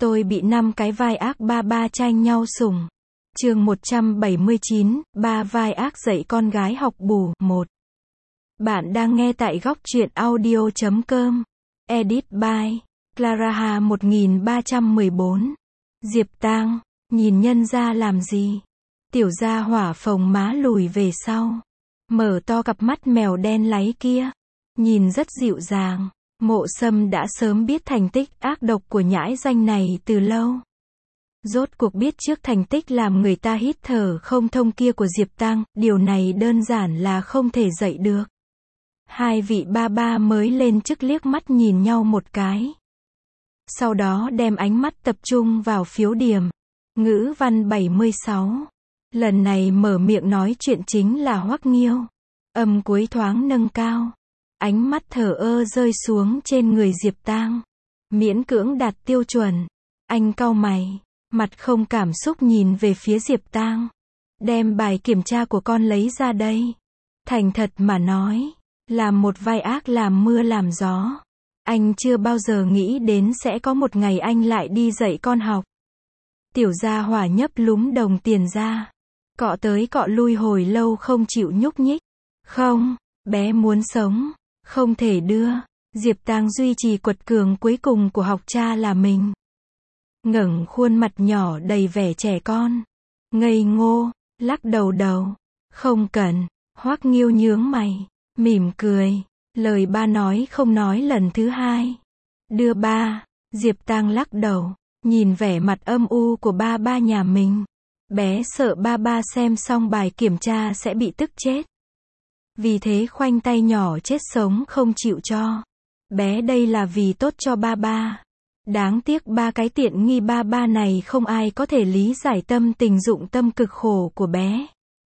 Tôi bị 5 cái vai ác ba ba tranh nhau sủng. Chương 179, ba vai ác dạy con gái học bù, 1. Bạn đang nghe tại góc truyện audio.com. Edit by Clara 1314. Diệp Tang, nhìn nhân ra làm gì? Tiểu gia hỏa phồng má lùi về sau. Mở to cặp mắt mèo đen láy kia. Nhìn rất dịu dàng. Mộ Sâm đã sớm biết thành tích ác độc của nhãi danh này từ lâu. Rốt cuộc biết trước thành tích làm người ta hít thở không thông kia của Diệp Tang, điều này đơn giản là không thể dạy được. Hai vị ba ba mới lên chức liếc mắt nhìn nhau một cái. Sau đó đem ánh mắt tập trung vào phiếu điểm. Ngữ văn 76. Lần này mở miệng nói chuyện chính là Hoắc Nghiêu. Âm cuối thoáng nâng cao. Ánh mắt thờ ơ rơi xuống trên người Diệp Tang. Miễn cưỡng đạt tiêu chuẩn. Anh cau mày, mặt không cảm xúc nhìn về phía Diệp Tang. Đem bài kiểm tra của con lấy ra đây. Thành thật mà nói, làm một vai ác làm mưa làm gió. Anh chưa bao giờ nghĩ đến sẽ có một ngày anh lại đi dạy con học. Tiểu gia hỏa nhấp lúm đồng tiền ra. Cọ tới cọ lui hồi lâu không chịu nhúc nhích. Không, bé muốn sống. Không thể đưa. Diệp Tang duy trì quật cường cuối cùng của học cha là mình. Ngẩng khuôn mặt nhỏ đầy vẻ trẻ con. Ngây ngô, lắc đầu đầu. Không cần. Hoắc Nghiêu nhướng mày, mỉm cười. Lời ba nói không nói lần thứ hai. Đưa ba. Diệp Tang lắc đầu, nhìn vẻ mặt âm u của ba ba nhà mình. Bé sợ ba ba xem xong bài kiểm tra sẽ bị tức chết. Vì thế khoanh tay nhỏ chết sống không chịu cho. Bé đây là vì tốt cho ba ba. Đáng tiếc ba cái tiện nghi ba ba này không ai có thể lý giải tâm tình dụng tâm cực khổ của bé.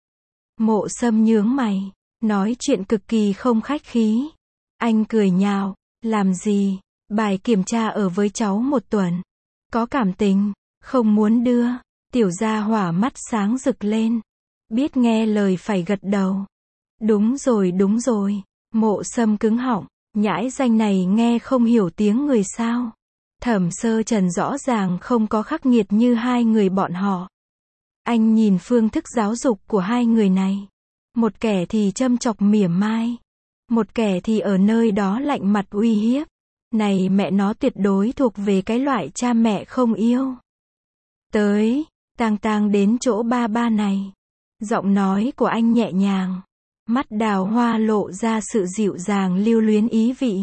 Mộ Sâm nhướng mày, nói chuyện cực kỳ không khách khí. Anh cười nhạo, làm gì, bài kiểm tra ở với cháu 1 tuần. Có cảm tình, không muốn đưa. Tiểu gia hỏa mắt sáng rực lên. Biết nghe lời phải gật đầu. Đúng rồi. Mộ Sâm cứng họng, nhãi danh này nghe không hiểu tiếng người sao. Thẩm Sơ Trần rõ ràng không có khắc nghiệt như hai người bọn họ. Anh nhìn phương thức giáo dục của hai người này. Một kẻ thì châm chọc mỉa mai. Một kẻ thì ở nơi đó lạnh mặt uy hiếp. Này mẹ nó tuyệt đối thuộc về cái loại cha mẹ không yêu. Tới, Tang đến chỗ ba ba này. Giọng nói của anh nhẹ nhàng. Mắt đào hoa lộ ra sự dịu dàng lưu luyến ý vị.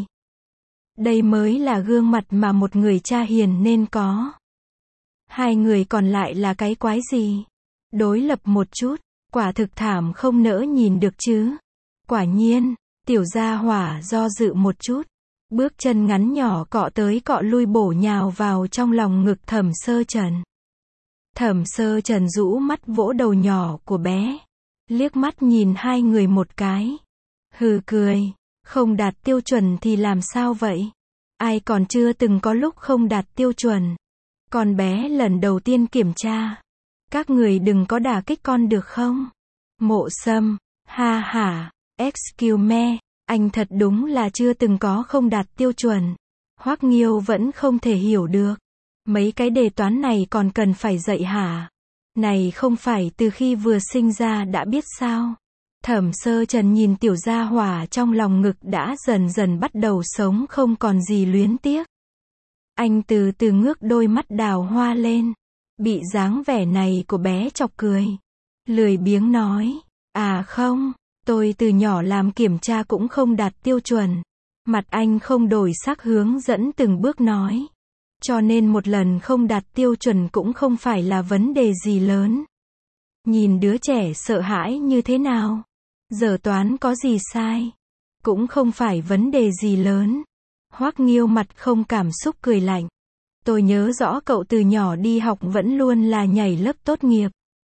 Đây mới là gương mặt mà một người cha hiền nên có. Hai người còn lại là cái quái gì? Đối lập một chút, quả thực thảm không nỡ nhìn được chứ. Quả nhiên, tiểu gia hỏa do dự một chút. Bước chân ngắn nhỏ cọ tới cọ lui bổ nhào vào trong lòng ngực Thẩm Sơ Trần. Thẩm Sơ Trần rũ mắt vỗ đầu nhỏ của bé. Liếc mắt nhìn hai người một cái. Hừ cười. Không đạt tiêu chuẩn thì làm sao vậy? Ai còn chưa từng có lúc không đạt tiêu chuẩn. Con bé lần đầu tiên kiểm tra. Các người đừng có đả kích con được không? Mộ Sâm. Ha hả. Excuse me. Anh thật đúng là chưa từng có không đạt tiêu chuẩn. Hoắc Nghiêu vẫn không thể hiểu được. Mấy cái đề toán này còn cần phải dạy hả? Này không phải từ khi vừa sinh ra đã biết sao? Thẩm Sơ Trần nhìn tiểu gia hỏa trong lòng ngực đã dần dần bắt đầu sống không còn gì luyến tiếc. Anh từ từ ngước đôi mắt đào hoa lên. Bị dáng vẻ này của bé chọc cười. Lười biếng nói. À không, tôi từ nhỏ làm kiểm tra cũng không đạt tiêu chuẩn. Mặt anh không đổi sắc hướng dẫn từng bước nói. Cho nên một lần không đạt tiêu chuẩn cũng không phải là vấn đề gì lớn. Nhìn đứa trẻ sợ hãi như thế nào? Giờ toán có gì sai? Cũng không phải vấn đề gì lớn. Hoắc Nghiêu mặt không cảm xúc cười lạnh. Tôi nhớ rõ cậu từ nhỏ đi học vẫn luôn là nhảy lớp tốt nghiệp.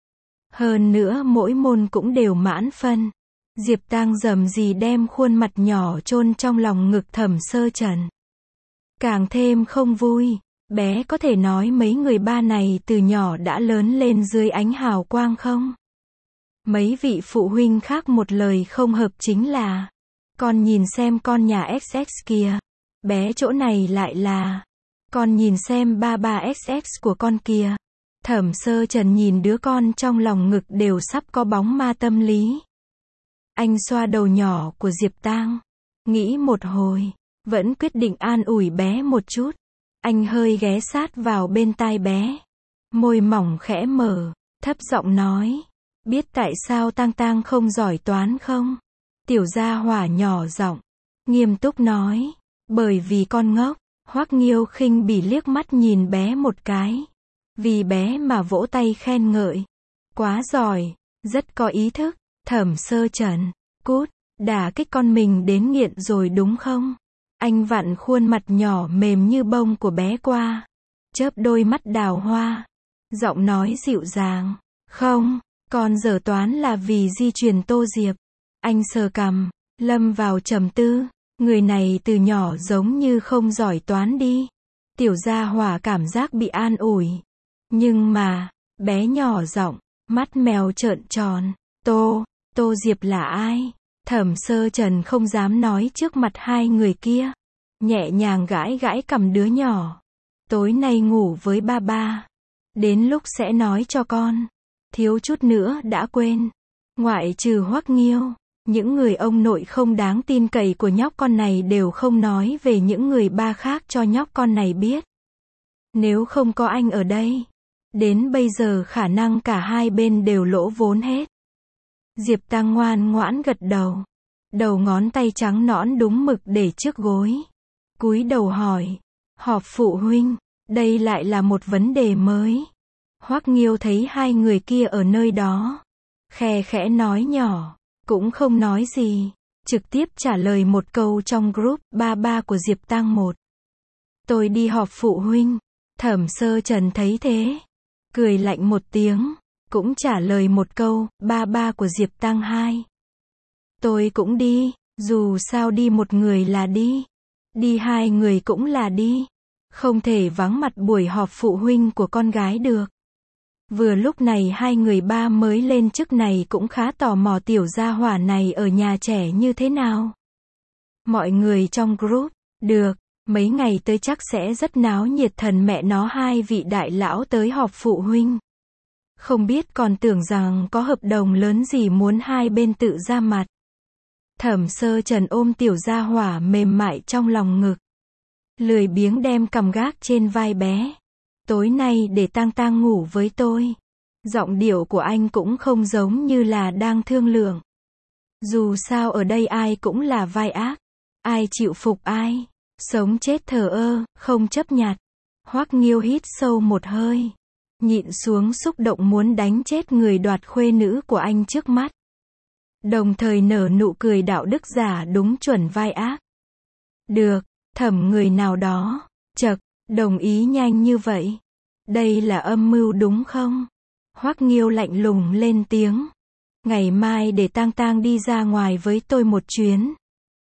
Hơn nữa mỗi môn cũng đều mãn phân. Diệp Tang dầm gì đem khuôn mặt nhỏ chôn trong lòng ngực Thẩm Sơ Trần. Càng thêm không vui. Bé có thể nói mấy người ba này từ nhỏ đã lớn lên dưới ánh hào quang không? Mấy vị phụ huynh khác một lời không hợp chính là. Con nhìn xem con nhà XX kìa. Bé chỗ này lại là. Con nhìn xem ba ba XX của con kìa. Thẩm Sơ Trần nhìn đứa con trong lòng ngực đều sắp có bóng ma tâm lý. Anh xoa đầu nhỏ của Diệp Tang. Nghĩ một hồi. Vẫn quyết định an ủi bé một chút. Anh hơi ghé sát vào bên tai bé. Môi mỏng khẽ mở. Thấp giọng nói. Biết tại sao Tang Tang không giỏi toán không? Tiểu Gia Hỏa nhỏ giọng. Nghiêm túc nói. Bởi vì con ngốc. Hoắc Nghiêu khinh bỉ liếc mắt nhìn bé một cái. Vì bé mà vỗ tay khen ngợi. Quá giỏi. Rất có ý thức. Thẩm Sơ Trần. Cút. Đả kích con mình đến nghiện rồi đúng không? Anh vặn khuôn mặt nhỏ mềm như bông của bé qua. Chớp đôi mắt đào hoa. Giọng nói dịu dàng. Không, con dở toán là vì di truyền Tô Diệp. Anh sờ cằm, lâm vào trầm tư. Người này từ nhỏ giống như không giỏi toán đi. Tiểu Gia Hỏa cảm giác bị an ủi. Nhưng mà, bé nhỏ giọng, mắt mèo trợn tròn. Tô Diệp là ai? Thẩm Sơ Trần không dám nói trước mặt hai người kia. Nhẹ nhàng gãi gãi cằm đứa nhỏ. Tối nay ngủ với ba ba. Đến lúc sẽ nói cho con. Thiếu chút nữa đã quên. Ngoại trừ Hoắc Nghiêu, những người ông nội không đáng tin cậy của nhóc con này đều không nói về những người ba khác cho nhóc con này biết. Nếu không có anh ở đây, đến bây giờ khả năng cả hai bên đều lỗ vốn hết. Diệp Tang ngoan ngoãn gật đầu. Đầu ngón tay trắng nõn đúng mực để trước gối. Cúi đầu hỏi. Họp phụ huynh, đây lại là một vấn đề mới. Hoắc Nghiêu thấy hai người kia ở nơi đó. Khe khẽ nói nhỏ. Cũng không nói gì. Trực tiếp trả lời một câu trong group ba ba của Diệp Tang 1. Tôi đi họp phụ huynh. Thẩm Sơ Trần thấy thế. Cười lạnh một tiếng. Cũng trả lời một câu, ba ba của Diệp Tang 2. Tôi cũng đi, dù sao đi một người là đi. Đi hai người cũng là đi. Không thể vắng mặt buổi họp phụ huynh của con gái được. Vừa lúc này hai người ba mới lên chức này cũng khá tò mò Tiểu Gia Hỏa này ở nhà trẻ như thế nào. Mọi người trong group, được, mấy ngày tới chắc sẽ rất náo nhiệt, thần mẹ nó hai vị đại lão tới họp phụ huynh. Không biết còn tưởng rằng có hợp đồng lớn gì muốn hai bên tự ra mặt. Thẩm Sơ Trần ôm Tiểu Gia Hỏa mềm mại trong lòng ngực. Lười biếng đem cằm gác trên vai bé. Tối nay để Tang Tang ngủ với tôi. Giọng điệu của anh cũng không giống như là đang thương lượng. Dù sao ở đây ai cũng là vai ác. Ai chịu phục ai. Sống chết thờ ơ, không chấp nhặt. Hoắc Nghiêu hít sâu một hơi. Nhịn xuống xúc động muốn đánh chết người đoạt khuê nữ của anh trước mắt. Đồng thời nở nụ cười đạo đức giả đúng chuẩn vai ác. Được, Thẩm người nào đó. Chậc, đồng ý nhanh như vậy. Đây là âm mưu đúng không? Hoắc Nghiêu lạnh lùng lên tiếng. Ngày mai để Tang Tang đi ra ngoài với tôi một chuyến.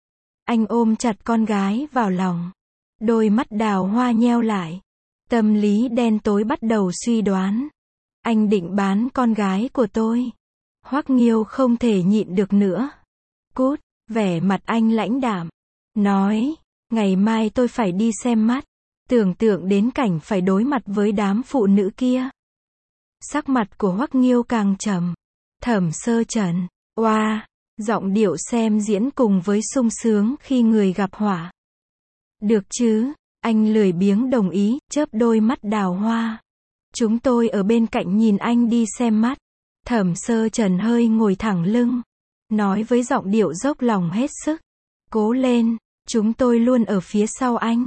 Anh ôm chặt con gái vào lòng. Đôi mắt đào hoa nheo lại. Tâm lý đen tối bắt đầu suy đoán. Anh định bán con gái của tôi. Hoắc Nghiêu không thể nhịn được nữa. Cút, vẻ mặt anh lãnh đạm. Nói, ngày mai tôi phải đi xem mắt. Tưởng tượng đến cảnh phải đối mặt với đám phụ nữ kia. Sắc mặt của Hoắc Nghiêu càng trầm. Thẩm Sơ Trần, oa, giọng điệu xem diễn cùng với sung sướng khi người gặp họa. Được chứ, anh lười biếng đồng ý, chớp đôi mắt đào hoa. Chúng tôi ở bên cạnh nhìn anh đi xem mắt. Thẩm Sơ Trần hơi ngồi thẳng lưng. Nói với giọng điệu dốc lòng hết sức. Cố lên, chúng tôi luôn ở phía sau anh.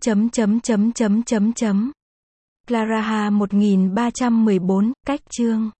Clara Hà 1314, cách chương